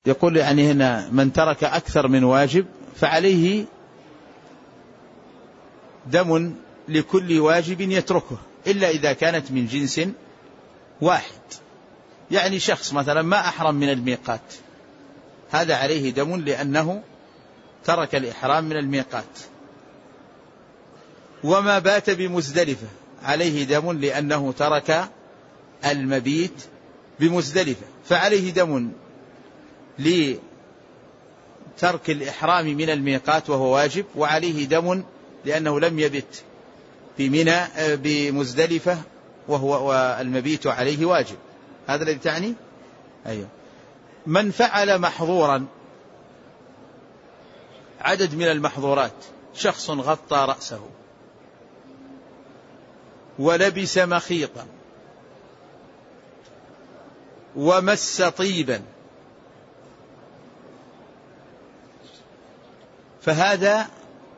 يقول يعني هنا من ترك أكثر من واجب فعليه دم لكل واجب يتركه إلا إذا كانت من جنس واحد. يعني شخص مثلا ما أحرم من الميقات، هذا عليه دم لأنه ترك الإحرام من الميقات. وما بات بمزدلفة عليه دم لأنه ترك المبيت بمزدلفة، فعليه دم لترك الإحرام من الميقات وهو واجب، وعليه دم لأنه لم يبت بمزدلفة والمبيت عليه واجب. هذا الذي تعني؟ أيوه. من فعل محظورا، عدد من المحظورات، شخص غطى رأسه ولبس مخيطا ومس طيبا، فهذا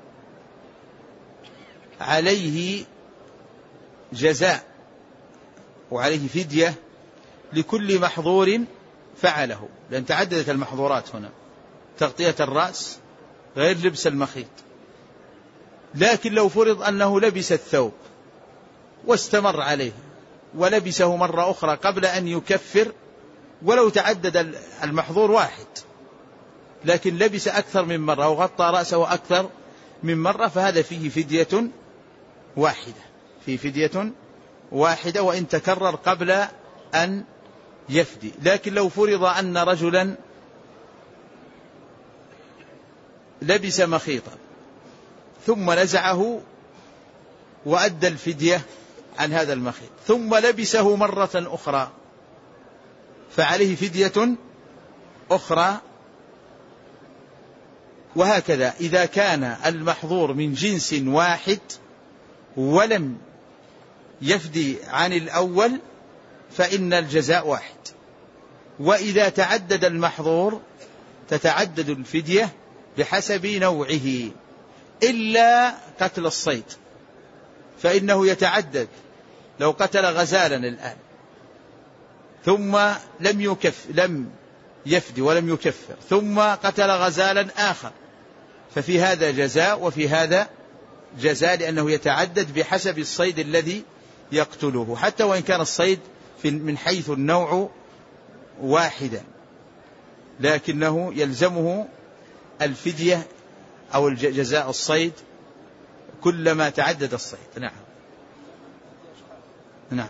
عليه جزاء وعليه فدية لكل محظور فعله، لأن تعددت المحظورات هنا، تغطية الرأس غير لبس المخيط. لكن لو فرض أنه لبس الثوب واستمر عليه ولبسه مرة أخرى قبل أن يكفر، ولو تعدد المحظور واحد، لكن لبس أكثر من مرة أو غطى رأسه أكثر من مرة، فهذا فيه فدية واحدة، فيه فدية واحدة وإن تكرر قبل أن يفدي. لكن لو فرض أن رجلا لبس مخيطا ثم نزعه وأدى الفدية عن هذا المخيط ثم لبسه مرة أخرى، فعليه فدية أخرى. وهكذا إذا كان المحظور من جنس واحد ولم يفدي عن الأول فإن الجزاء واحد. وإذا تعدد المحظور تتعدد الفدية بحسب نوعه، إلا قتل الصيد فإنه يتعدد. لو قتل غزالا الآن ثم لم يفدي ولم يكفر، ثم قتل غزالا آخر، ففي هذا جزاء وفي هذا جزاء، لأنه يتعدد بحسب الصيد الذي يقتله، حتى وإن كان الصيد من حيث النوع واحدا، لكنه يلزمه الفدية أو جزاء الصيد كلما تعدد الصيد. نعم. نعم.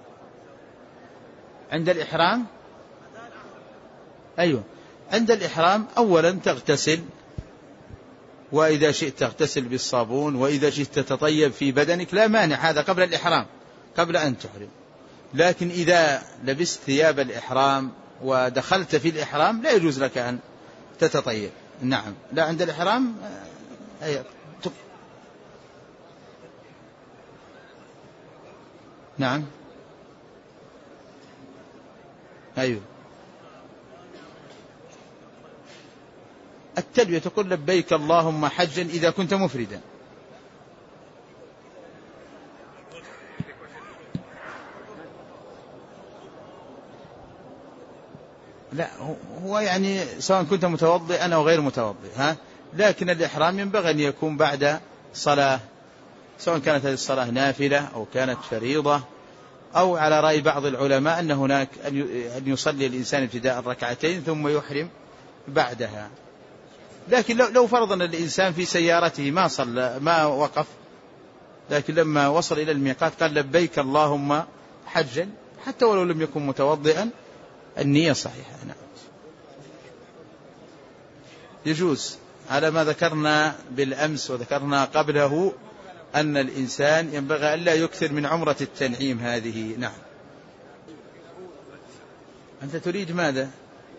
عند الإحرام، أيوة، عند الإحرام أولا تغتسل، وإذا شئت تغتسل بالصابون، وإذا شئت تتطيب في بدنك لا مانع، هذا قبل الإحرام، قبل أن تحرم. لكن إذا لبست ثياب الإحرام ودخلت في الإحرام لا يجوز لك أن تتطيب. نعم. لا، عند الإحرام نعم. أيوه. التلبية تقول لبيك اللهم حجا إذا كنت مفردا. لا، هو يعني سواء كنت متوضئا أو غير متوضئ، لكن الإحرام ينبغي أن يكون بعد صلاة، سواء كانت هذه الصلاة نافلة أو كانت فريضة، أو على رأي بعض العلماء أن هناك أن يصلي الإنسان ابتداء الركعتين ثم يحرم بعدها. لكن لو فرض أن الإنسان في سيارته ما صلى ما وقف، لكن لما وصل إلى الميقات قال لبيك اللهم حجا، حتى ولو لم يكن متوضئا النية صحيحة. نعم. يجوز على ما ذكرنا بالأمس وذكرنا قبله أن الإنسان ينبغي ألا يكثر من عمرة التنعيم هذه. نعم. أنت تريد ماذا؟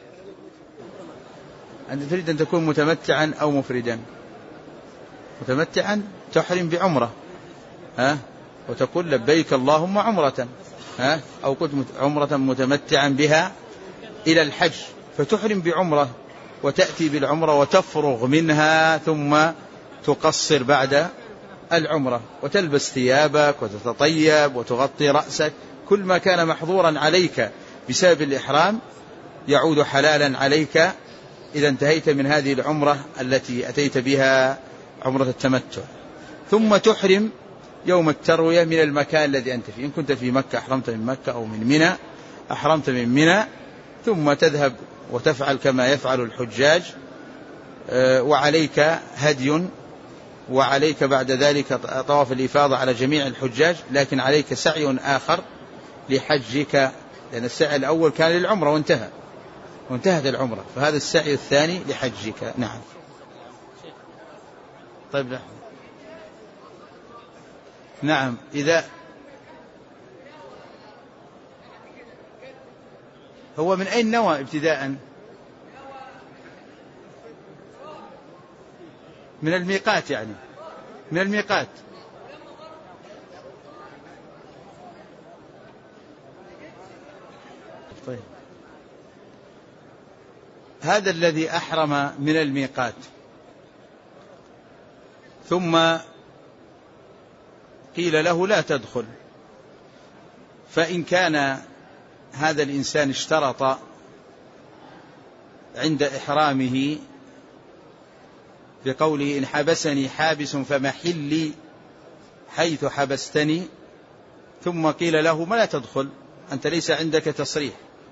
أنت تريد أن تكون متمتعا أو مفردا؟ متمتعا تحرم بعمرة، وتقول لبيك اللهم عمرة، أو كنت عمرة متمتعا بها إلى الحج، فتحرم بعمرة وتأتي بالعمرة وتفرغ منها ثم تقصر بعد العمرة، وتلبس ثيابك وتتطيب وتغطي رأسك. كل ما كان محظورا عليك بسبب الإحرام يعود حلالا عليك إذا انتهيت من هذه العمرة التي أتيت بها عمرة التمتع. ثم تحرم يوم التروية من المكان الذي أنت فيه. إن كنت في مكة أحرمت من مكة أو من منى أحرمت من منى، ثم تذهب وتفعل كما يفعل الحجاج، وعليك هدي، وعليك بعد ذلك طواف الإفاضة على جميع الحجاج، لكن عليك سعي آخر لحجك، لأن السعي الأول كان للعمرة وانتهت العمرة، فهذا السعي الثاني لحجك. نعم. طيب لا. نعم. إذا هو من أين نوى ابتداء؟ من الميقات، يعني من الميقات. طيب. هذا الذي أحرم من الميقات ثم قيل له لا تدخل، فإن كان هذا الإنسان اشترط عند إحرامه بقوله إن حبسني حابس فمحلي حيث حبستني، ثم قيل له ما لا تدخل أنت ليس عندك تصريح،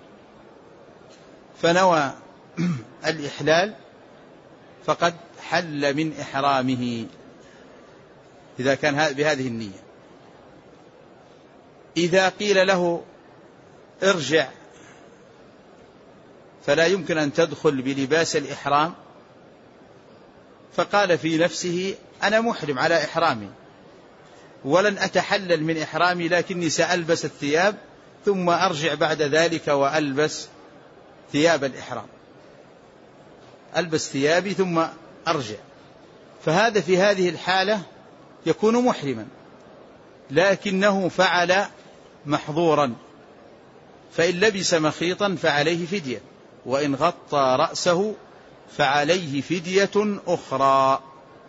فنوى الإحلال فقد حل من إحرامه إذا كان بهذه النية. إذا قيل له ارجع فلا يمكن أن تدخل بلباس الإحرام، فقال في نفسه أنا محرم على إحرامي ولن أتحلل من إحرامي، لكني سألبس الثياب ثم أرجع بعد ذلك وألبس ثياب الإحرام، ألبس ثيابي ثم أرجع، فهذا في هذه الحالة يكون محرما، لكنه فعل محظورا، فإن لبس مخيطا فعليه فدية، وإن غطى رأسه فعليه فدية أخرى.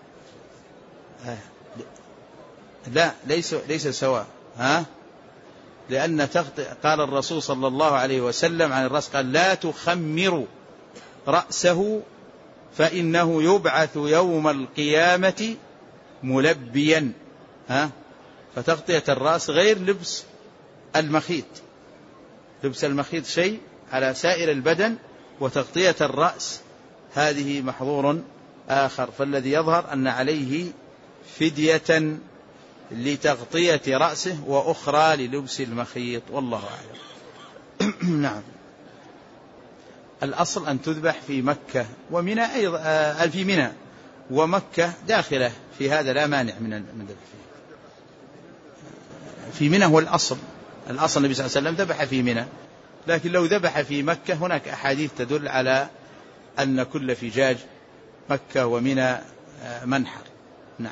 لا ليس سواء، لأن قال الرسول صلى الله عليه وسلم عن الرأس قال لا تخمر رأسه فإنه يبعث يوم القيامة ملبيا. فتغطية الرأس غير لبس المخيط، لبس المخيط شيء على سائر البدن، وتغطية الرأس هذه محظور آخر، فالذي يظهر أن عليه فدية لتغطية رأسه وأخرى للبس المخيط، والله أعلم. نعم. الأصل أن تذبح في مكة ومنى أيضا، في منى ومكة داخلة في هذا، لا مانع من ذبح في منى هو الأصل النبي صلى الله عليه وسلم ذبح في منى، لكن لو ذبح في مكة هناك أحاديث تدل على أن كل فجاج مكة ومنى منحر. نعم.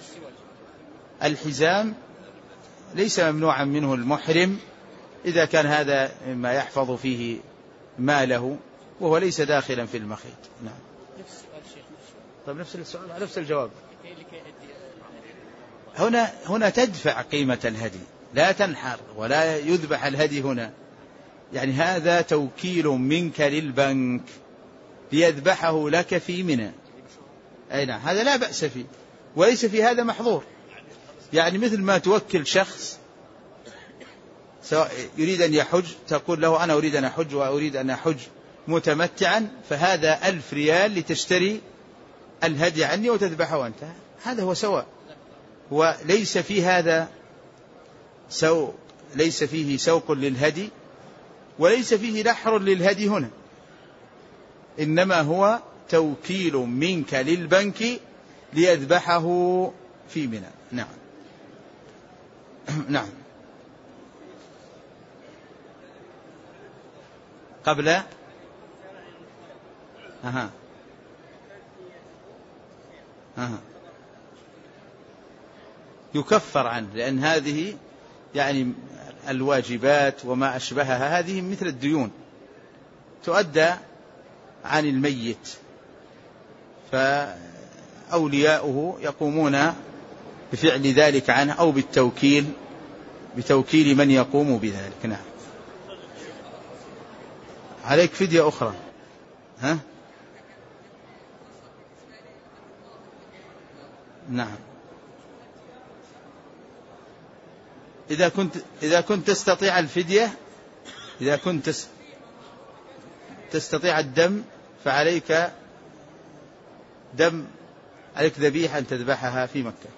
الحزام ليس ممنوعا منه المحرم إذا كان هذا مما يحفظ فيه ماله وهو ليس داخلا في المخيط. نعم. طيب نفس السؤال نفس الجواب. هنا تدفع قيمة الهدي، لا تنحر ولا يذبح الهدي هنا، يعني هذا توكيل منك للبنك ليذبحه لك في منى، أي نعم، هذا لا بأس فيه وليس في هذا محظور، يعني مثل ما توكل شخص سواء يريد أن يحج تقول له أنا أريد أن أحج وأريد أن أحج متمتعا، فهذا 1000 ريال لتشتري الهدي عني وتذبحه أنت، هذا هو سواء، وليس في هذا ليس فيه سوق للهدي وليس فيه نحر للهدي هنا، إنما هو توكيل منك للبنك ليذبحه في منى. نعم. نعم. قبل يكفر عنه، لأن هذه يعني الواجبات وما أشبهها هذه مثل الديون تؤدى عن الميت، فأولياؤه يقومون بفعل ذلك عنه أو بتوكيل من يقوم بذلك. نعم. عليك فدية أخرى. ها؟ نعم. إذا كنت تستطيع الفدية، إذا كنت تستطيع الدم فعليك دم، عليك ذبيحة أن تذبحها في مكة.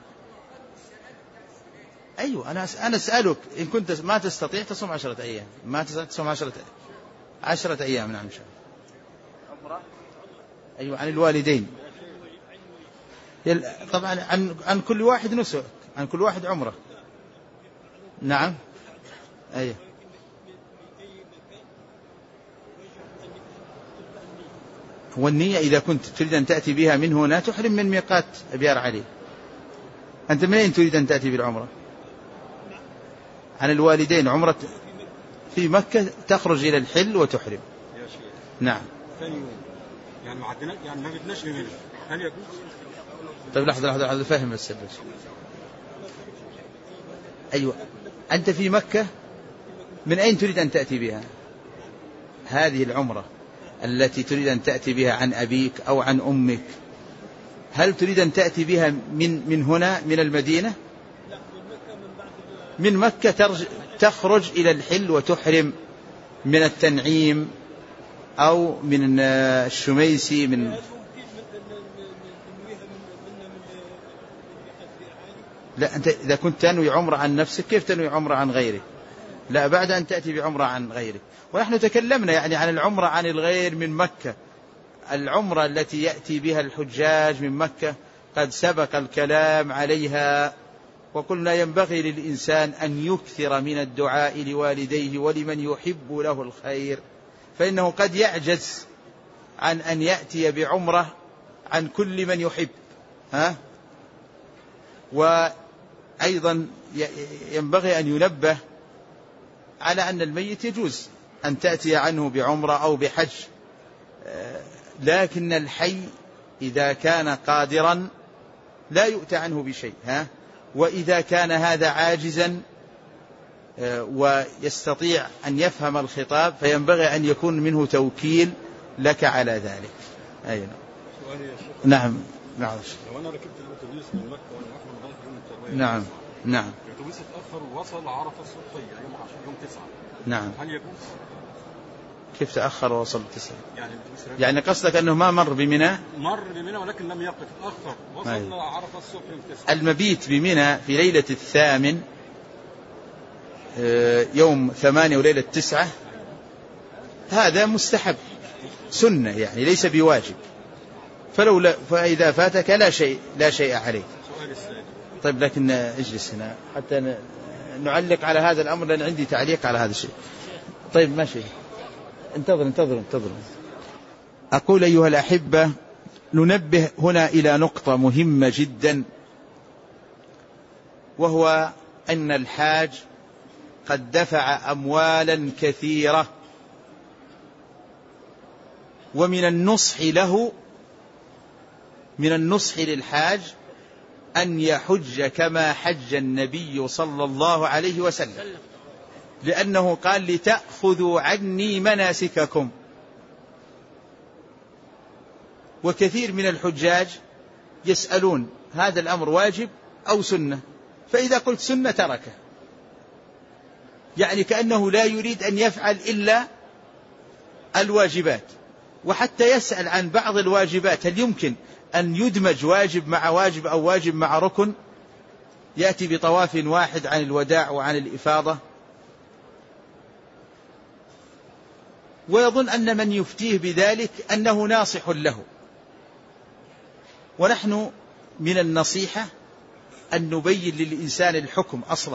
أيوة، أنا أسألك إن كنت ما تستطيع تصوم 10 أيام، ما تستطيع تصوم 10 أيام. نعم إن شاء الله. أيوة، عن الوالدين طبعا عن كل واحد نسك، عن كل واحد عمره. نعم. أيوة. والنية إذا كنت تريد أن تأتي بها من هنا تحرم من ميقات أبيار علي. أنت من أين تريد أن تأتي بالعمرة؟ عن الوالدين عمرة في مكة تخرج إلى الحل وتحرم. نعم. يعني ما بدناش منه، هل يجوز؟ طيب لحظة فهم السبب. أيوة، أنت في مكة من أين تريد أن تأتي بها؟ هذه العمرة التي تريد أن تأتي بها عن أبيك أو عن أمك، هل تريد أن تأتي بها من هنا من المدينة؟ من مكة تخرج إلى الحل وتحرم من التنعيم أو من الشميسي من. لا، أنت إذا كنت تنوي عمرة عن نفسك كيف تنوي عمرة عن غيرك؟ لا، بعد أن تأتي بعمرة عن غيرك. ونحن تكلمنا يعني عن العمرة عن الغير من مكة. العمرة التي يأتي بها الحجاج من مكة قد سبق الكلام عليها، وقلنا ينبغي للإنسان أن يكثر من الدعاء لوالديه ولمن يحب له الخير، فإنه قد يعجز عن أن يأتي بعمرة عن كل من يحب. وأيضا ينبغي أن ينبه على أن الميت يجوز أن تأتي عنه بعمرة أو بحج، لكن الحي إذا كان قادرا لا يؤتى عنه بشيء. وإذا كان هذا عاجزا ويستطيع أن يفهم الخطاب فينبغي أن يكون منه توكيل لك على ذلك. أي نعم. نعم. لو أنا ركبت الأتوبيس من مكة وأنا رايح يوم التروية. نعم. نعم. الأتوبيس اتأخر ووصل عرفة الصبحية يوم 9. نعم. هل يجوز؟ كيف تأخر ووصل 9؟ يعني قصدك أنه ما مر بمنى؟ مر بمنى ولكن لم يقف، تأخر وصل عرفة الصبح يوم 9. المبيت بمنى في ليلة 8 يوم 8 وليلة 9 هذا مستحب سنة، يعني ليس بواجب، فإذا فاتك لا شيء عليك. طيب لكن اجلس هنا حتى نعلق على هذا الأمر، لأن عندي تعليق على هذا الشيء. طيب ماشي، انتظر. أقول أيها الأحبة، ننبه هنا إلى نقطة مهمة جدا، وهو أن الحاج قد دفع أموالا كثيرة، ومن النصح للحاج أن يحج كما حج النبي صلى الله عليه وسلم، لأنه قال لتأخذوا عني مناسككم. وكثير من الحجاج يسألون هذا الأمر واجب أو سنة، فإذا قلت سنة تركه، يعني كأنه لا يريد أن يفعل إلا الواجبات. وحتى يسأل عن بعض الواجبات هل يمكن أن يدمج واجب مع واجب أو واجب مع ركن، يأتي بطواف واحد عن الوداع وعن الإفاضة، ويظن أن من يفتيه بذلك أنه ناصح له. ونحن من النصيحة أن نبين للإنسان الحكم أصلا،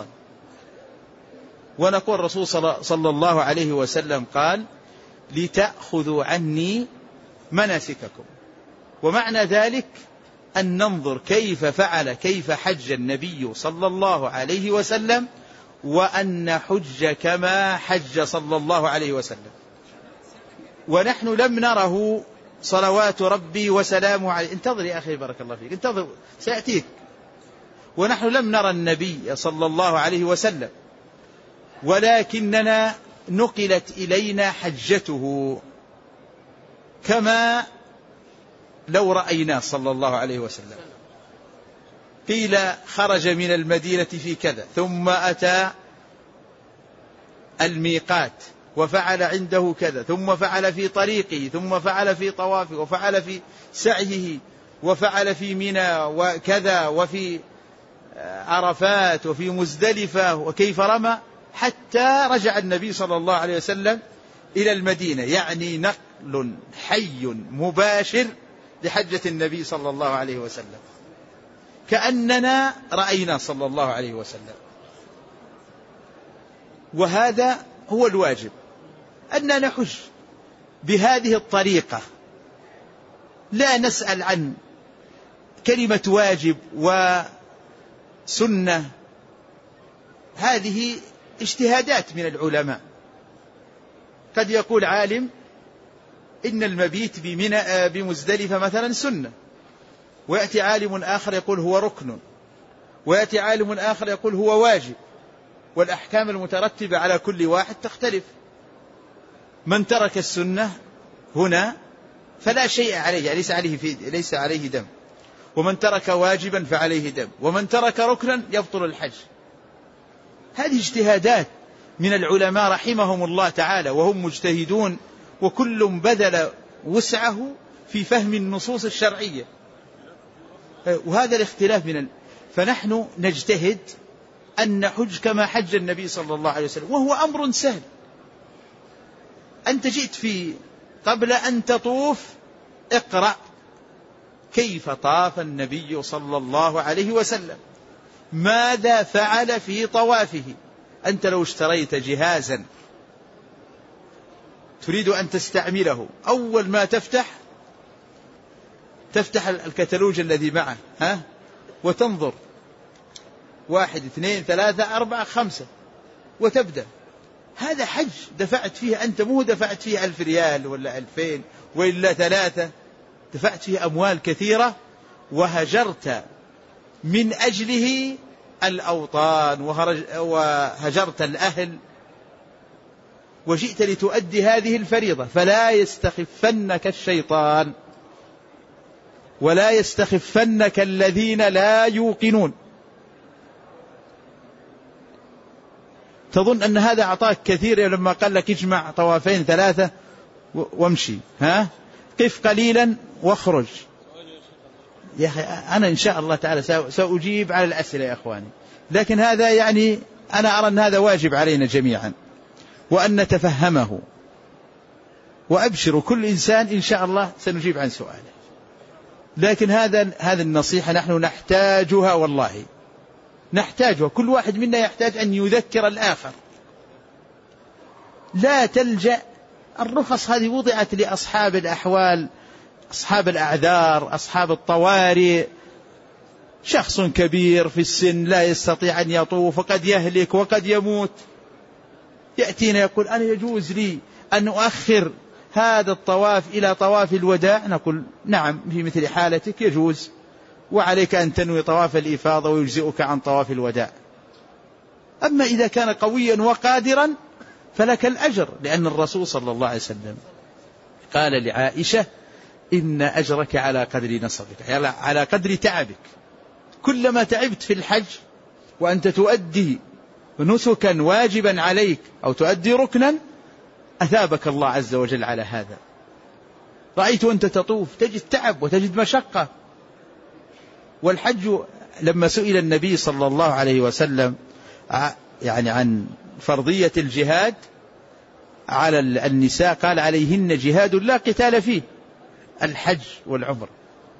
ونقول الرسول صلى الله عليه وسلم قال لتأخذوا عني مناسككم، ومعنى ذلك أن ننظر كيف حج النبي صلى الله عليه وسلم، وأن نحج كما حج صلى الله عليه وسلم. ونحن لم نره صلوات ربي وسلامه عليه. انتظر يا أخي بارك الله فيك، انتظر سيأتيك. ونحن لم نرى النبي صلى الله عليه وسلم، ولكننا نقلت إلينا حجته كما لو رأيناه صلى الله عليه وسلم. قيل خرج من المدينة في كذا، ثم أتى الميقات وفعل عنده كذا، ثم فعل في طريقه، ثم فعل في طوافه، وفعل في سعيه، وفعل في منى وكذا، وفي عرفات، وفي مزدلفة، وكيف رمى، حتى رجع النبي صلى الله عليه وسلم إلى المدينة. يعني نقل حي مباشر لحجة النبي صلى الله عليه وسلم، كأننا رأينا صلى الله عليه وسلم. وهذا هو الواجب، أننا نحج بهذه الطريقة، لا نسأل عن كلمة واجب وسنة، هذه اجتهادات من العلماء. قد يقول عالم إن المبيت بمزدلفة مثلا سنة، ويأتي عالم آخر يقول هو ركن، ويأتي عالم آخر يقول هو واجب، والأحكام المترتبة على كل واحد تختلف. من ترك السنة هنا فلا شيء عليه، ليس عليه دم، ومن ترك واجبا فعليه دم، ومن ترك ركنا يبطل الحج. هذه اجتهادات من العلماء رحمهم الله تعالى، وهم مجتهدون، وكل بذل وسعه في فهم النصوص الشرعية. وهذا الاختلاف فنحن نجتهد أن نحج كما حج النبي صلى الله عليه وسلم، وهو أمر سهل. أنت جئت قبل أن تطوف اقرأ كيف طاف النبي صلى الله عليه وسلم، ماذا فعل في طوافه. أنت لو اشتريت جهازا تريد أن تستعمله، أول ما تفتح الكتالوج الذي معه وتنظر 1 2 3 4 5 وتبدأ. هذا حج دفعت فيه أنت، مو دفعت فيه 1000 ريال ولا 2000 وإلا 3، دفعت فيه أموال كثيرة، وهجرت من أجله الأوطان، وهجرت الأهل، وجئت لتؤدي هذه الفريضة. فلا يستخفنك الشيطان، ولا يستخفنك الذين لا يوقنون. تظن أن هذا أعطاك كثير لما قال لك اجمع طوافين 3 وامشي، قف قليلا واخرج. يا أخي أنا إن شاء الله تعالى سأجيب على الأسئلة يا أخواني، لكن هذا يعني أنا أرى أن هذا واجب علينا جميعا، وأن نتفهمه. وأبشروا كل إنسان إن شاء الله سنجيب عن سؤاله، لكن هذا النصيحة نحن نحتاجها، والله نحتاجها. كل واحد منا يحتاج أن يذكر الآخر. لا تلجأ، الرخص هذه وضعت لأصحاب الأحوال، أصحاب الأعذار، أصحاب الطوارئ. شخص كبير في السن لا يستطيع أن يطوف، وقد يهلك وقد يموت، يأتينا يقول أنا يجوز لي أن أؤخر هذا الطواف إلى طواف الوداع. نقول نعم، في مثل حالتك يجوز، وعليك أن تنوي طواف الإفاضة ويجزئك عن طواف الوداع. أما إذا كان قويا وقادرا فلك الأجر، لأن الرسول صلى الله عليه وسلم قال لعائشة إن أجرك على قدر نصبك، على قدر تعبك. كلما تعبت في الحج وأنت تؤدي نسكا واجبا عليك أو تؤدي ركنا أثابك الله عز وجل على هذا. رأيت أنت تطوف تجد تعب وتجد مشقة. والحج لما سئل النبي صلى الله عليه وسلم يعني عن فرضية الجهاد على النساء قال عليهن جهاد لا قتال فيه، الحج والعمر.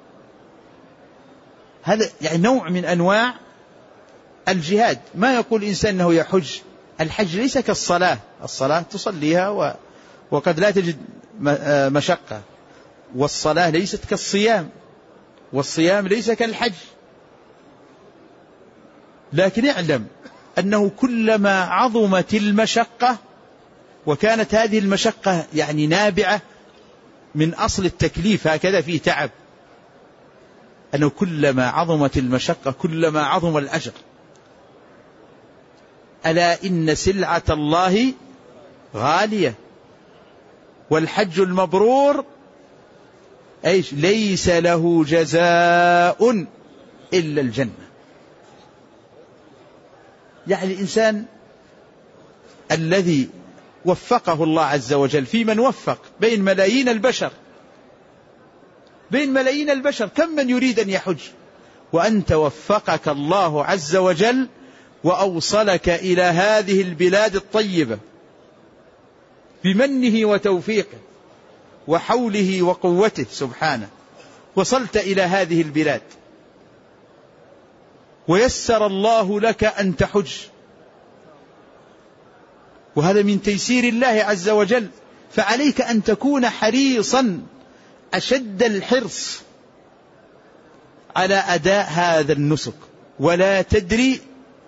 هذا يعني نوع من أنواع الجهاد. ما يقول إنسان أنه يحج. الحج ليس كالصلاة، الصلاة تصليها وقد لا تجد مشقة، والصلاة ليست كالصيام، والصيام ليس كالحج. لكن اعلم أنه كلما عظمت المشقة، وكانت هذه المشقة يعني نابعة من أصل التكليف، هكذا فيه تعب، أنه كلما عظمت المشقة كلما عظم الأجر. ألا إن سلعة الله غالية. والحج المبرور ايش؟ ليس له جزاء إلا الجنة. يعني الإنسان الذي وفقه الله عز وجل، في من وفق بين ملايين البشر، كم من يريد أن يحج، وأنت وفقك الله عز وجل وأوصلك إلى هذه البلاد الطيبة بمنه وتوفيقه وحوله وقوته سبحانه، وصلت إلى هذه البلاد ويسر الله لك أن تحج، وهذا من تيسير الله عز وجل. فعليك أن تكون حريصا أشد الحرص على أداء هذا النسك، ولا تدري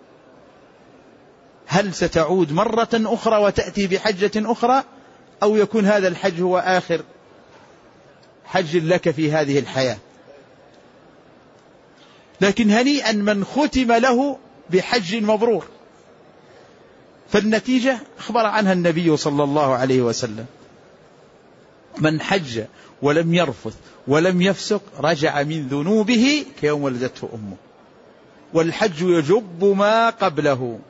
هل ستعود مرة أخرى وتأتي بحجة أخرى، أو يكون هذا الحج هو آخر حج لك في هذه الحياة. لكن هنيئا من ختم له بحج مبرور. فالنتيجة أخبر عنها النبي صلى الله عليه وسلم: من حج ولم يرفث ولم يفسق رجع من ذنوبه كيوم ولدته أمه. والحج يجب ما قبله.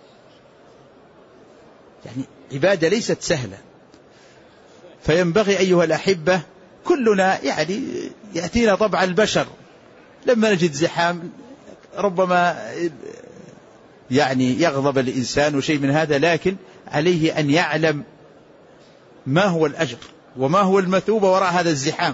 يعني عبادة ليست سهلة. فينبغي أيها الأحبة، كلنا يعني يأتينا طبع البشر لما نجد زحام ربما يعني يغضب الإنسان وشيء من هذا، لكن عليه أن يعلم ما هو الأجر وما هو المثوبة وراء هذا الزحام.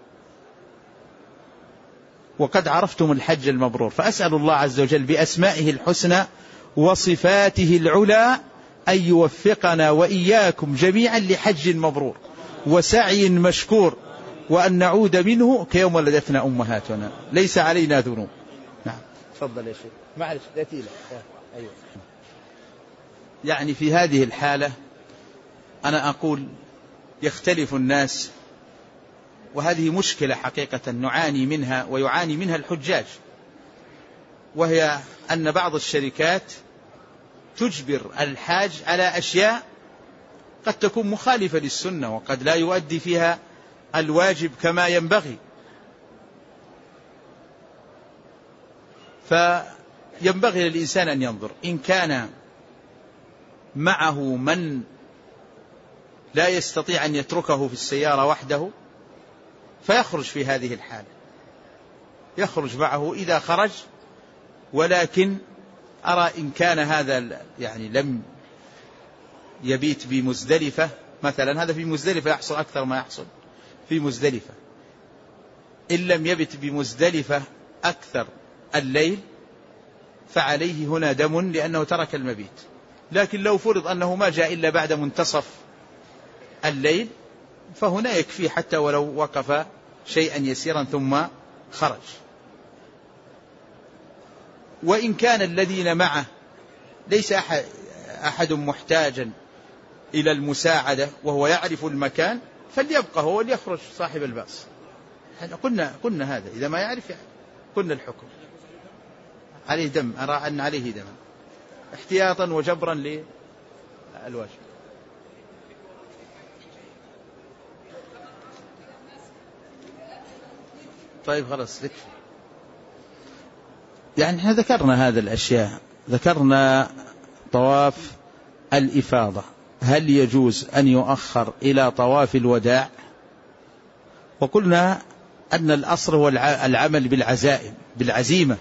وقد عرفتم الحج المبرور، فأسأل الله عز وجل بأسمائه الحسنى وصفاته العلى أن يوفقنا وإياكم جميعا لحج مبرور وسعي مشكور، وأن نعود منه كيوم ولدتنا أمهاتنا ليس علينا ذنوب. نعم تفضل يا شيخ. معلش ذاتي له. أيوة. يعني في هذه الحالة أنا أقول يختلف الناس، وهذه مشكلة حقيقة نعاني منها ويعاني منها الحجاج، وهي أن بعض الشركات تجبر الحاج على أشياء قد تكون مخالفة للسنة، وقد لا يؤدي فيها الواجب كما ينبغي. فينبغي للإنسان أن ينظر، إن كان معه من لا يستطيع أن يتركه في السيارة وحده فيخرج في هذه الحالة، يخرج معه إذا خرج. ولكن أرى إن كان هذا يعني لم يبيت بمزدلفة مثلا، هذا في مزدلفة يحصل أكثر ما يحصل في مزدلفة، إن لم يبت بمزدلفة أكثر الليل فعليه هنا دم لأنه ترك المبيت. لكن لو فرض أنه ما جاء إلا بعد منتصف الليل فهنا يكفي حتى ولو وقف شيئا يسيرا ثم خرج. وإن كان الذين معه ليس أحد محتاجا إلى المساعدة وهو يعرف المكان فليبقى هو وليخرج صاحب الباص. قلنا هذا إذا ما يعرف قلنا الحكم عليه دم، أرى أن عليه دم احتياطا وجبرا للواجب. طيب خلاص ذكر. يعني احنا ذكرنا هذه الأشياء، ذكرنا طواف الإفاضة هل يجوز أن يؤخر إلى طواف الوداع، وقلنا أن الأصل هو العمل بالعزائم بالعزيمة.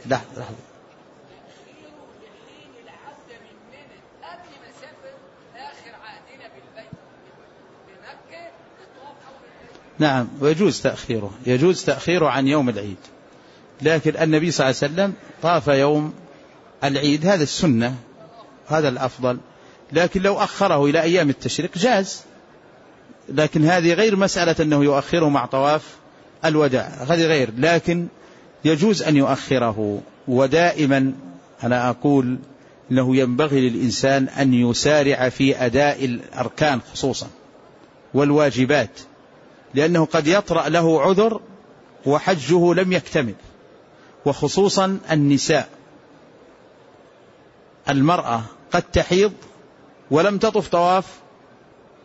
نعم ويجوز تأخيره، يجوز تأخيره عن يوم العيد، لكن النبي صلى الله عليه وسلم طاف يوم العيد، هذا السنة هذا الأفضل. لكن لو أخره إلى أيام التشريق جاز، لكن هذه غير مسألة أنه يؤخره مع طواف الوداع، هذه غير، لكن يجوز أن يؤخره. ودائما أنا أقول أنه ينبغي للإنسان أن يسارع في أداء الأركان خصوصا والواجبات، لأنه قد يطرأ له عذر وحجه لم يكتمل. وخصوصا النساء، المرأة قد تحيض ولم تطف طواف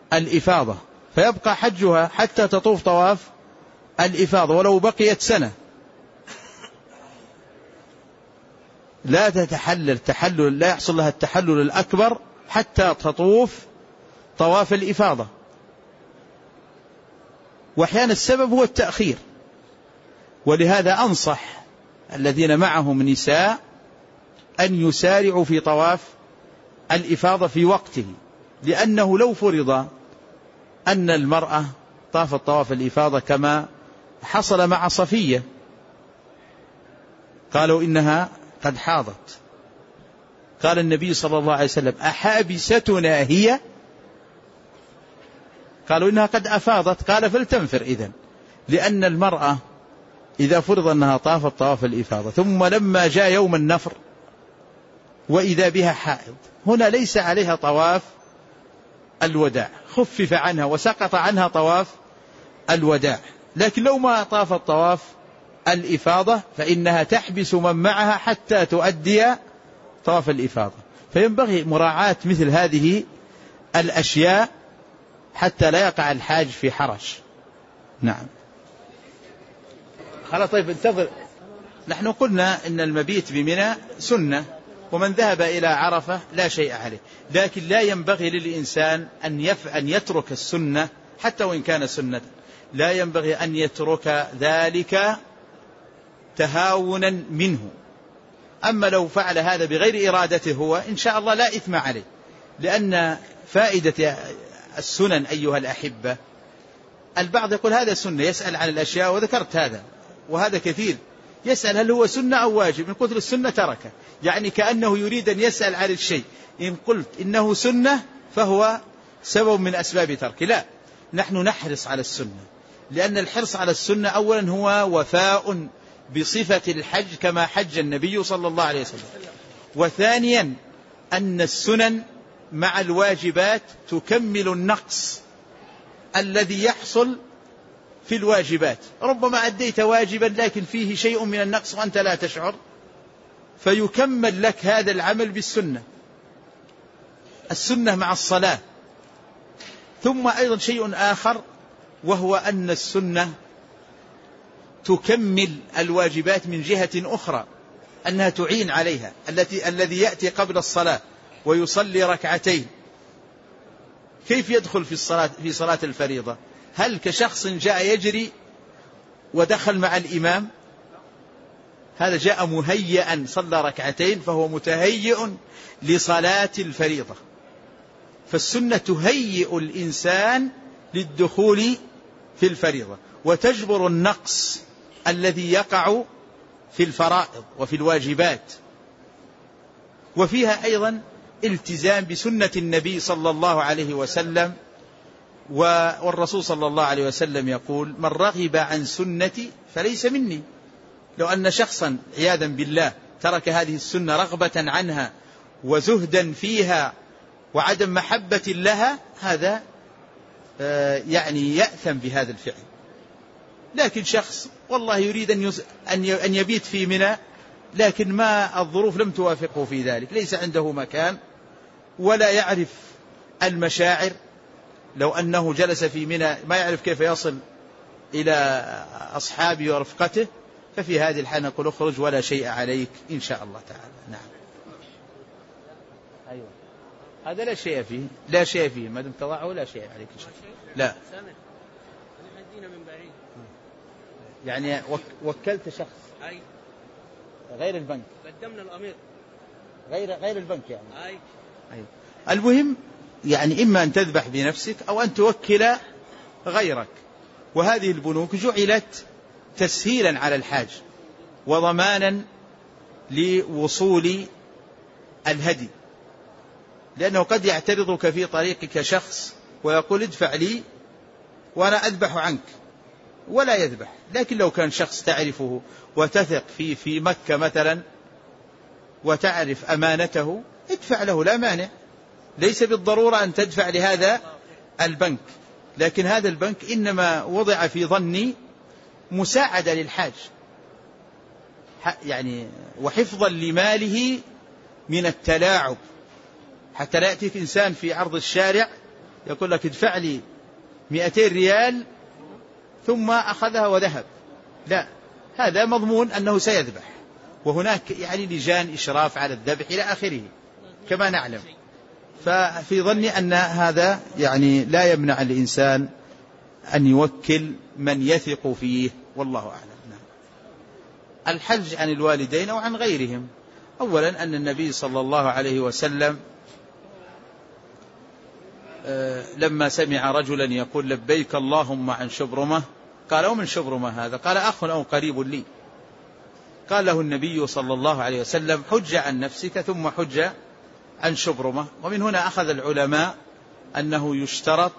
الإفاضة، فيبقى حجها حتى تطوف طواف الإفاضة، ولو بقيت سنة لا تتحلل، لا يحصل لها التحلل الأكبر حتى تطوف طواف الإفاضة. وأحيانا السبب هو التأخير، ولهذا أنصح الذين معهم نساء أن يسارعوا في طواف الإفاضة في وقته، لأنه لو فرض أن المرأة طافت طواف الإفاضة كما حصل مع صفية، قالوا إنها قد حاضت، قال النبي صلى الله عليه وسلم: أحابستنا هي؟ قالوا إنها قد أفاضت، قال: فلتنفر إذن، لأن المرأة إذا فرض أنها طافت طواف الإفاضة ثم لما جاء يوم النفر وإذا بها حائض، هنا ليس عليها طواف الوداع، خفف عنها وسقط عنها طواف الوداع. لكن لو ما طافت طواف الإفاضة فإنها تحبس من معها حتى تؤدي طواف الإفاضة. فينبغي مراعاة مثل هذه الأشياء حتى لا يقع الحاج في حرج. نعم. خلاص، طيب انتظر. نحن قلنا إن المبيت بمنى سنة، ومن ذهب إلى عرفة لا شيء عليه، لكن لا ينبغي للإنسان أن يترك السنة حتى وإن كان سنة، لا ينبغي أن يترك ذلك تهاونا منه. أما لو فعل هذا بغير إرادته هو إن شاء الله لا إثم عليه، لأن فائدة السنن أيها الأحبة، البعض يقول هذا سنة، يسأل عن الأشياء، وذكرت هذا وهذا كثير، يسأل هل هو سنة أو واجب، إن قلت السنة تركه، يعني كأنه يريد أن يسأل عن الشيء، إن قلت إنه سنة فهو سبب من أسباب تركه. لا، نحن نحرص على السنة، لأن الحرص على السنة أولا هو وفاء بصفة الحج كما حج النبي صلى الله عليه وسلم، وثانيا أن السنن مع الواجبات تكمل النقص الذي يحصل في الواجبات. ربما أديت واجبا لكن فيه شيء من النقص وأنت لا تشعر، فيكمل لك هذا العمل بالسنة. السنة مع الصلاة. ثم أيضا شيء آخر، وهو أن السنة تكمل الواجبات من جهة أخرى، أنها تعين عليها. الذي يأتي قبل الصلاة ويصلي ركعتين كيف يدخل في صلاة الفريضة؟ هل كشخص جاء يجري ودخل مع الإمام؟ هذا جاء مهيئا صلى ركعتين فهو متهيئ لصلاة الفريضة. فالسنة تهيئ الإنسان للدخول في الفريضة وتجبر النقص الذي يقع في الفرائض وفي الواجبات. وفيها أيضا التزام بسنة النبي صلى الله عليه وسلم، والرسول صلى الله عليه وسلم يقول: من رغب عن سنتي فليس مني. لو أن شخصا عياذا بالله ترك هذه السنة رغبة عنها وزهدا فيها وعدم محبة لها، هذا يعني يأثم بهذا الفعل. لكن شخص والله يريد أن يبيت في منى، لكن ما الظروف لم توافقه في ذلك، ليس عنده مكان ولا يعرف المشاعر، لو أنه جلس في منى ما يعرف كيف يصل إلى أصحابه ورفقته، ففي هذه الحالة نقول: اخرج ولا شيء عليك إن شاء الله تعالى. نعم. أيوة. هذا لا شيء فيه، لا شيء فيه، ما دمت تضعه لا شيء عليك إن شاء الله. لا، يعني وكلت شخص غير البنك، قدمنا الأمير غير البنك يعني. أيوة. المهم يعني إما أن تذبح بنفسك أو أن توكل غيرك. وهذه البنوك جعلت تسهيلا على الحاج وضمانا لوصول الهدي، لأنه قد يعترضك في طريقك شخص ويقول: ادفع لي وأنا أذبح عنك، ولا يذبح. لكن لو كان شخص تعرفه وتثق فيه في مكة مثلا وتعرف أمانته، ادفع له لا مانع. ليس بالضرورة أن تدفع لهذا البنك، لكن هذا البنك إنما وضع في ظني مساعدة للحاج يعني، وحفظا لماله من التلاعب، حتى لا يأتيك إنسان في عرض الشارع يقول لك ادفع لي 200 ريال ثم أخذها وذهب، لا، هذا مضمون أنه سيذبح، وهناك يعني لجان إشراف على الذبح إلى آخره كما نعلم. ففي ظني أن هذا يعني لا يمنع الإنسان أن يوكل من يثق فيه، والله أعلم. الحج عن الوالدين أو عن غيرهم، أولا أن النبي صلى الله عليه وسلم لما سمع رجلا يقول لبيك اللهم عن شبرمة، قال ومن شبرمة هذا؟ قال أخ أو قريب لي. قال له النبي صلى الله عليه وسلم حج عن نفسك ثم حج عن شبرمة. ومن هنا أخذ العلماء أنه يشترط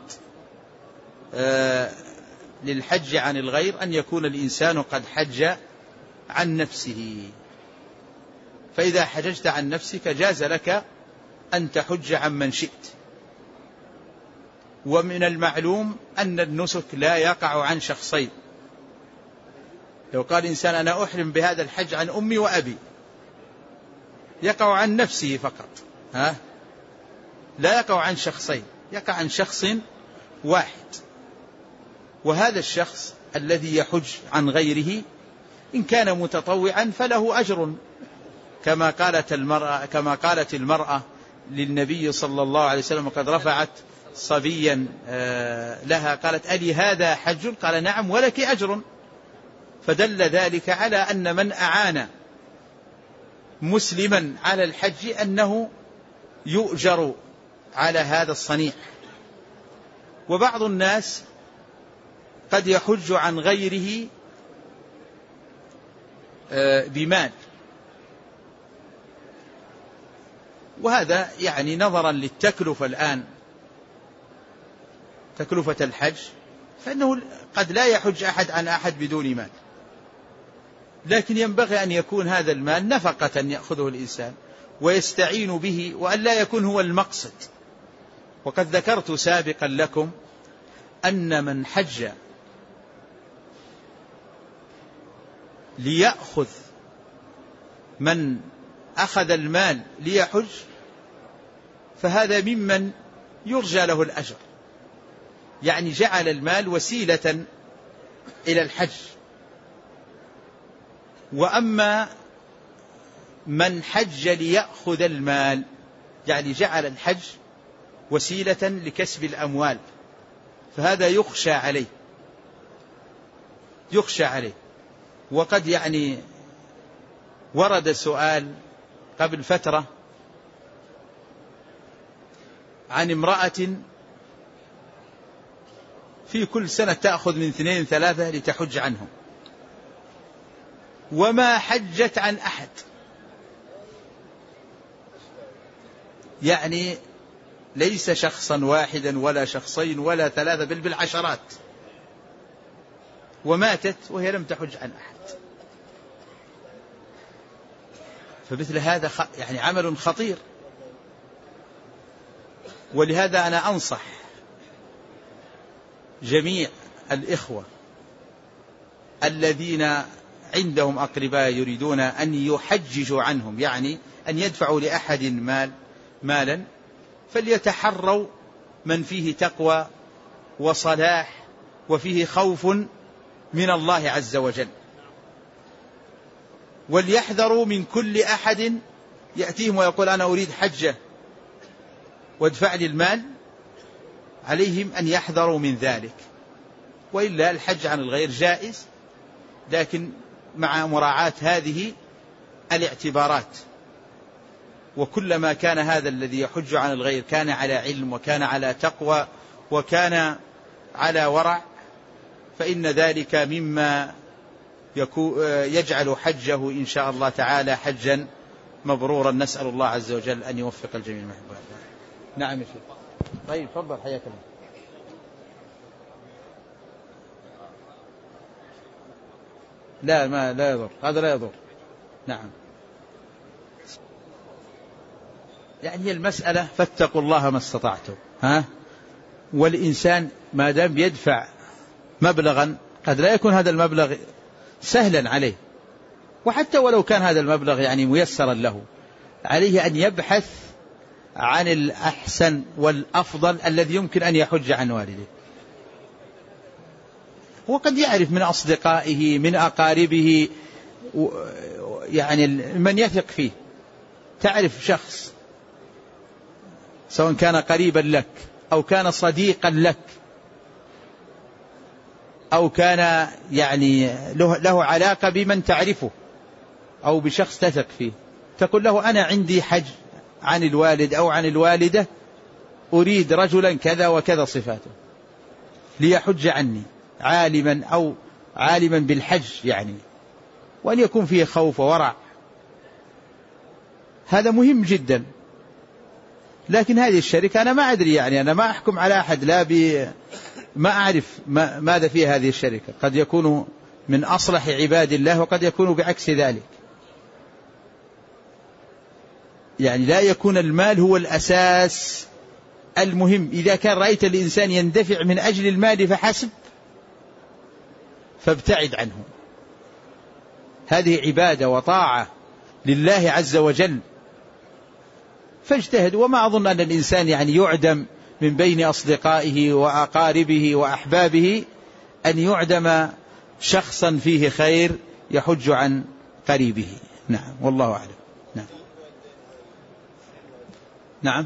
للحج عن الغير أن يكون الإنسان قد حج عن نفسه، فإذا حججت عن نفسك جاز لك أن تحج عن من شئت. ومن المعلوم أن النسك لا يقع عن شخصين. لو قال إنسان أنا أحرم بهذا الحج عن أمي وأبي، يقع عن نفسه فقط، لا يقع عن شخصين، يقع عن شخص واحد. وهذا الشخص الذي يحج عن غيره إن كان متطوعا فله أجر، كما قالت المرأة للنبي صلى الله عليه وسلم قد رفعت صبيا لها، قالت ألي هذا حج؟ قال نعم ولك أجر. فدل ذلك على أن من أعان مسلما على الحج أنه يؤجر على هذا الصنيع. وبعض الناس قد يحج عن غيره بمال، وهذا يعني نظرا للتكلفة الآن، تكلفة الحج، فإنه قد لا يحج أحد عن أحد بدون مال، لكن ينبغي أن يكون هذا المال نفقة يأخذه الإنسان ويستعين به، وأن لا يكون هو المقصد. وقد ذكرت سابقا لكم أن من حج ليأخذ من أخذ المال ليحج فهذا ممن يرجى له الأجر، يعني جعل المال وسيلة إلى الحج. وأما من حج ليأخذ المال، يعني جعل الحج وسيلة لكسب الأموال، فهذا يخشى عليه. وقد يعني ورد سؤال قبل فترة عن امرأة في كل سنة تأخذ من 2 3 لتحج عنهم، وما حجت عن أحد، يعني ليس شخصا واحدا ولا شخصين ولا 3 بل بالعشرات، وماتت وهي لم تحج عن أحد. فمثل هذا يعني عمل خطير. ولهذا أنا أنصح جميع الإخوة الذين عندهم أقرباء يريدون أن يحججوا عنهم، يعني أن يدفعوا لأحد مالا، فليتحروا من فيه تقوى وصلاح وفيه خوف من الله عز وجل، وليحذروا من كل أحد يأتيهم ويقول أنا أريد حجة وادفع لي المال. عليهم أن يحذروا من ذلك، وإلا الحج عن الغير جائز، لكن مع مراعاة هذه الاعتبارات. وكلما كان هذا الذي يحج عن الغير كان على علم وكان على تقوى وكان على ورع، فإن ذلك مما يجعل حجه إن شاء الله تعالى حجا مبرورا. نسأل الله عز وجل أن يوفق الجميع المحبوبات. نعم يا شيخ. طيب تفضل حياك الله. لا يضر، هذا لا يضر. نعم، يعني هي المسألة فاتقوا الله ما استطعتم. والإنسان ما دام يدفع مبلغا قد لا يكون هذا المبلغ سهلا عليه، وحتى ولو كان هذا المبلغ يعني ميسرا له، عليه أن يبحث عن الأحسن والأفضل الذي يمكن أن يحج عن والده. وقد يعرف من أصدقائه من أقاربه يعني من يثق فيه. تعرف شخص سواء كان قريبا لك أو كان صديقا لك أو كان يعني له علاقة بمن تعرفه أو بشخص تثق فيه، تقول له أنا عندي حج عن الوالد أو عن الوالدة، أريد رجلا كذا وكذا صفاته ليحج عني، عالما أو عالما بالحج يعني، وأن يكون فيه خوف وورع. هذا مهم جدا. لكن هذه الشركة أنا ما أدري، يعني أنا ما أحكم على أحد لا ما أعرف ماذا في هذه الشركة، قد يكون من أصلح عباد الله وقد يكون بعكس ذلك. يعني لا يكون المال هو الأساس المهم. إذا كان رأيت الإنسان يندفع من أجل المال فحسب فابتعد عنه. هذه عبادة وطاعة لله عز وجل، فاجتهد. وما أظن أن الإنسان يعني يعدم من بين أصدقائه وأقاربه وأحبابه، أن يعدم شخصا فيه خير يحج عن قريبه. نعم والله أعلم. نعم. نعم.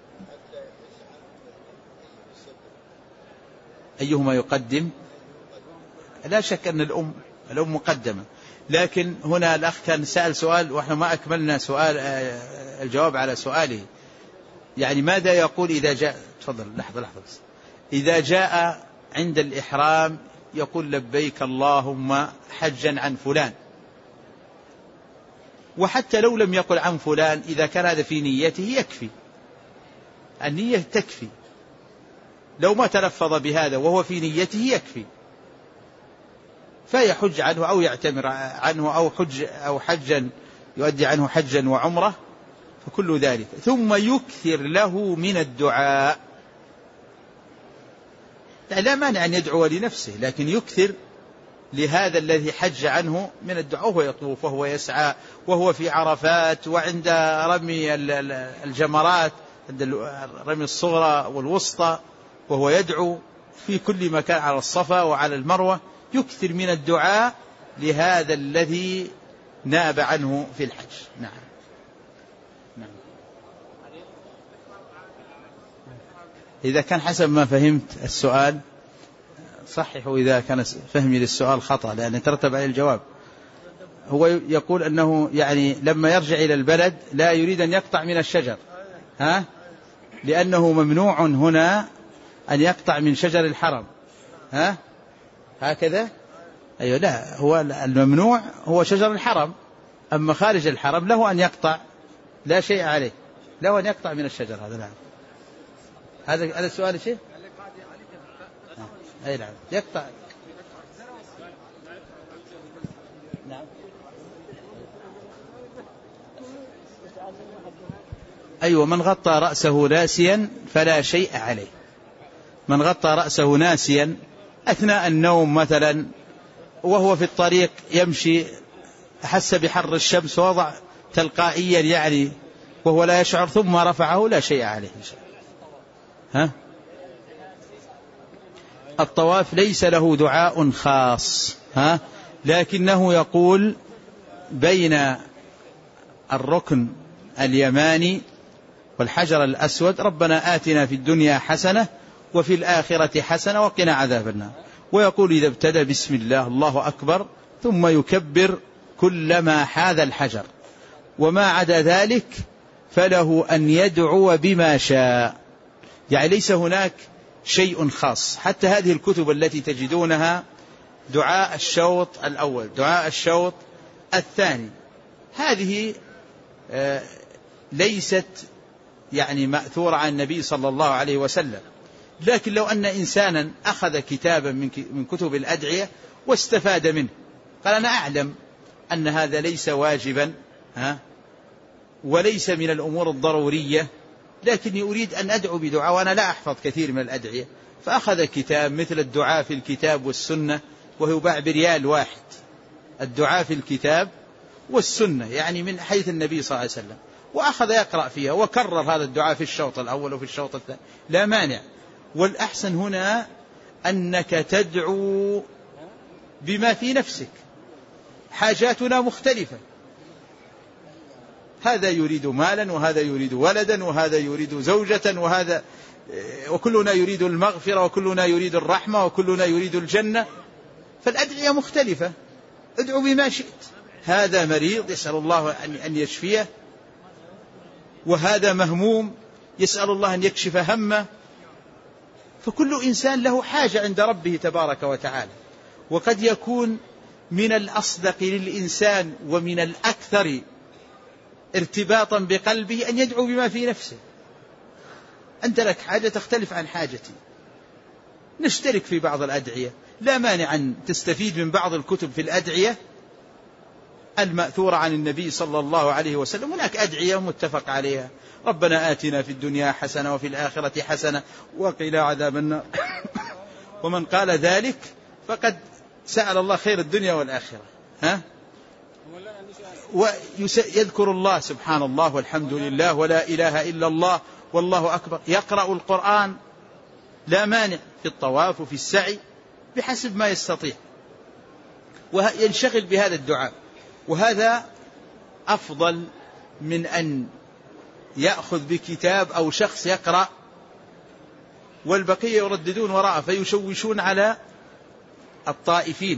أيهما يقدم؟ لا شك أن الأم مقدمة، لكن هنا الأخ كان سأل سؤال وإحنا ما أكملنا الجواب على سؤاله. يعني ماذا يقول إذا جاء، تفضل لحظة بس، إذا جاء عند الإحرام يقول لبيك اللهم حجا عن فلان، وحتى لو لم يقل عن فلان إذا كان هذا في نيته يكفي، النية تكفي. لو ما تلفظ بهذا وهو في نيته يكفي، فيحج عنه أو يعتمر عنه أو حجا يؤدي عنه حجا وعمرة، فكل ذلك. ثم يكثر له من الدعاء، يعني لا مانع أن يدعو لنفسه، لكن يكثر لهذا الذي حج عنه من الدعاء، وهو يطوف وهو يسعى وهو في عرفات وعند رمي الجمرات، عند رمي الصغرى والوسطى، وهو يدعو في كل مكان على الصفا وعلى المروة. يكثر من الدعاء لهذا الذي ناب عنه في الحج. نعم. نعم. إذا كان حسب ما فهمت السؤال صححوا إذا كان فهمي للسؤال خطأ، لأن ترتب عليه الجواب. هو يقول أنه يعني لما يرجع إلى البلد لا يريد أن يقطع من الشجر، لأنه ممنوع هنا أن يقطع من شجر الحرم، هكذا. أيوة، لا، هو الممنوع هو شجر الحرم، أما خارج الحرم له أن يقطع، لا شيء عليه، له أن يقطع من الشجر هذا. نعم. هذا السؤال شيء. أي نعم، يقطع. نعم. أيوة، من غطى رأسه ناسيا فلا شيء عليه. من غطى رأسه ناسيا أثناء النوم مثلا وهو في الطريق يمشي، أحس بحر الشمس ووضع تلقائيا يعني وهو لا يشعر ثم رفعه، لا شيء عليه. الطواف ليس له دعاء خاص، لكنه يقول بين الركن اليماني والحجر الأسود ربنا آتنا في الدنيا حسنة وفي الآخرة حسنة وقنا عذاب النار. ويقول إذا ابتدى بسم الله الله أكبر ثم يكبر كلما حاذ الحجر، وما عدا ذلك فله أن يدعو بما شاء. يعني ليس هناك شيء خاص. حتى هذه الكتب التي تجدونها دعاء الشوط الأول، دعاء الشوط الثاني، هذه ليست يعني مأثورة عن النبي صلى الله عليه وسلم. لكن لو أن إنسانا أخذ كتابا من كتب الأدعية واستفاد منه، قال أنا أعلم أن هذا ليس واجبا وليس من الأمور الضرورية، لكني أريد أن أدعو بدعاء وأنا لا أحفظ كثير من الأدعية، فأخذ كتاب مثل الدعاء في الكتاب والسنة، وهو يباع بريال واحد، الدعاء في الكتاب والسنة، يعني من حيث النبي صلى الله عليه وسلم، وأخذ يقرأ فيها وكرر هذا الدعاء في الشوط الأول وفي الشوط الثاني لا مانع. والأحسن هنا أنك تدعو بما في نفسك. حاجاتنا مختلفة، هذا يريد مالا وهذا يريد ولدا وهذا يريد زوجة وكلنا يريد المغفرة وكلنا يريد الرحمة وكلنا يريد الجنة، فالأدعية مختلفة. ادعو بما شئت. هذا مريض يسأل الله أن يشفيه، وهذا مهموم يسأل الله أن يكشف همه، فكل إنسان له حاجة عند ربه تبارك وتعالى. وقد يكون من الأصدق للإنسان ومن الأكثر ارتباطا بقلبه أن يدعو بما في نفسه. أنت لك حاجة تختلف عن حاجتي، نشترك في بعض الأدعية، لا مانع أن تستفيد من بعض الكتب في الأدعية المأثورة عن النبي صلى الله عليه وسلم. هناك أدعية متفق عليها: ربنا آتنا في الدنيا حسنة وفي الآخرة حسنة وقنا عذاب النار. ومن قال ذلك فقد سأل الله خير الدنيا والآخرة. ويذكر الله سبحان الله والحمد لله ولا إله إلا الله والله أكبر. يقرأ القرآن لا مانع في الطواف وفي السعي بحسب ما يستطيع، وينشغل بهذا الدعاء. وهذا أفضل من أن يأخذ بكتاب أو شخص يقرأ والبقية يرددون وراءه فيشوشون على الطائفين.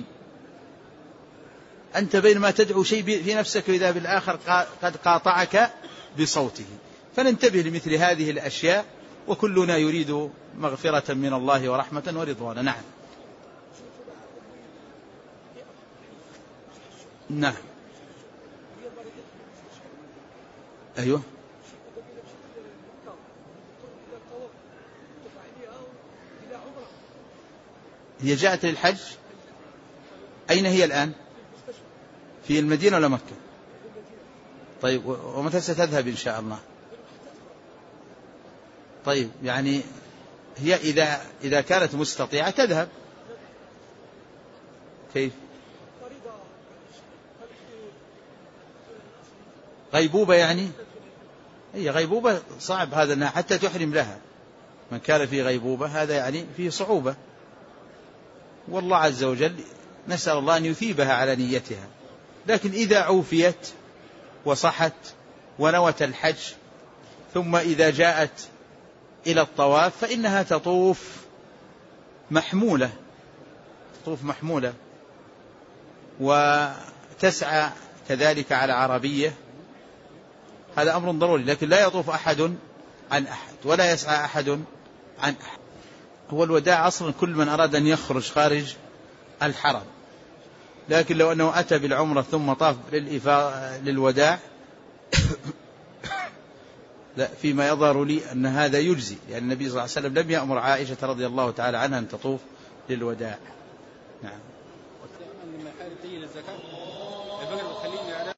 أنت بينما تدعو شيء في نفسك وإذا بالآخر قد قاطعك بصوته. فننتبه لمثل هذه الأشياء، وكلنا يريد مغفرة من الله ورحمة ورضوانا. نعم نعم أيوه. هي جاءت للحج. أين هي الآن؟ في المدينة ولا مكة؟ طيب ومتى ستذهب إن شاء الله؟ طيب يعني هي إذا كانت مستطيعة تذهب. كيف؟ غيبوبة يعني؟ هي غيبوبة صعب هذا أنها حتى تحرم لها. من كان في غيبوبة هذا يعني فيه صعوبة، والله عز وجل نسأل الله أن يثيبها على نيتها. لكن إذا عوفيت وصحت ونوت الحج ثم إذا جاءت إلى الطواف فإنها تطوف محمولة وتسعى كذلك على عربية. هذا أمر ضروري، لكن لا يطوف أحد عن أحد ولا يسعى أحد عن أحد. هو الوداع أصلا كل من أراد أن يخرج خارج الحرم، لكن لو أنه أتى بالعمرة ثم طاف للوداع لا، فيما يظهر لي أن هذا يجزي، لأن النبي صلى الله عليه وسلم لم يأمر عائشة رضي الله تعالى عنها أن تطوف للوداع. نعم.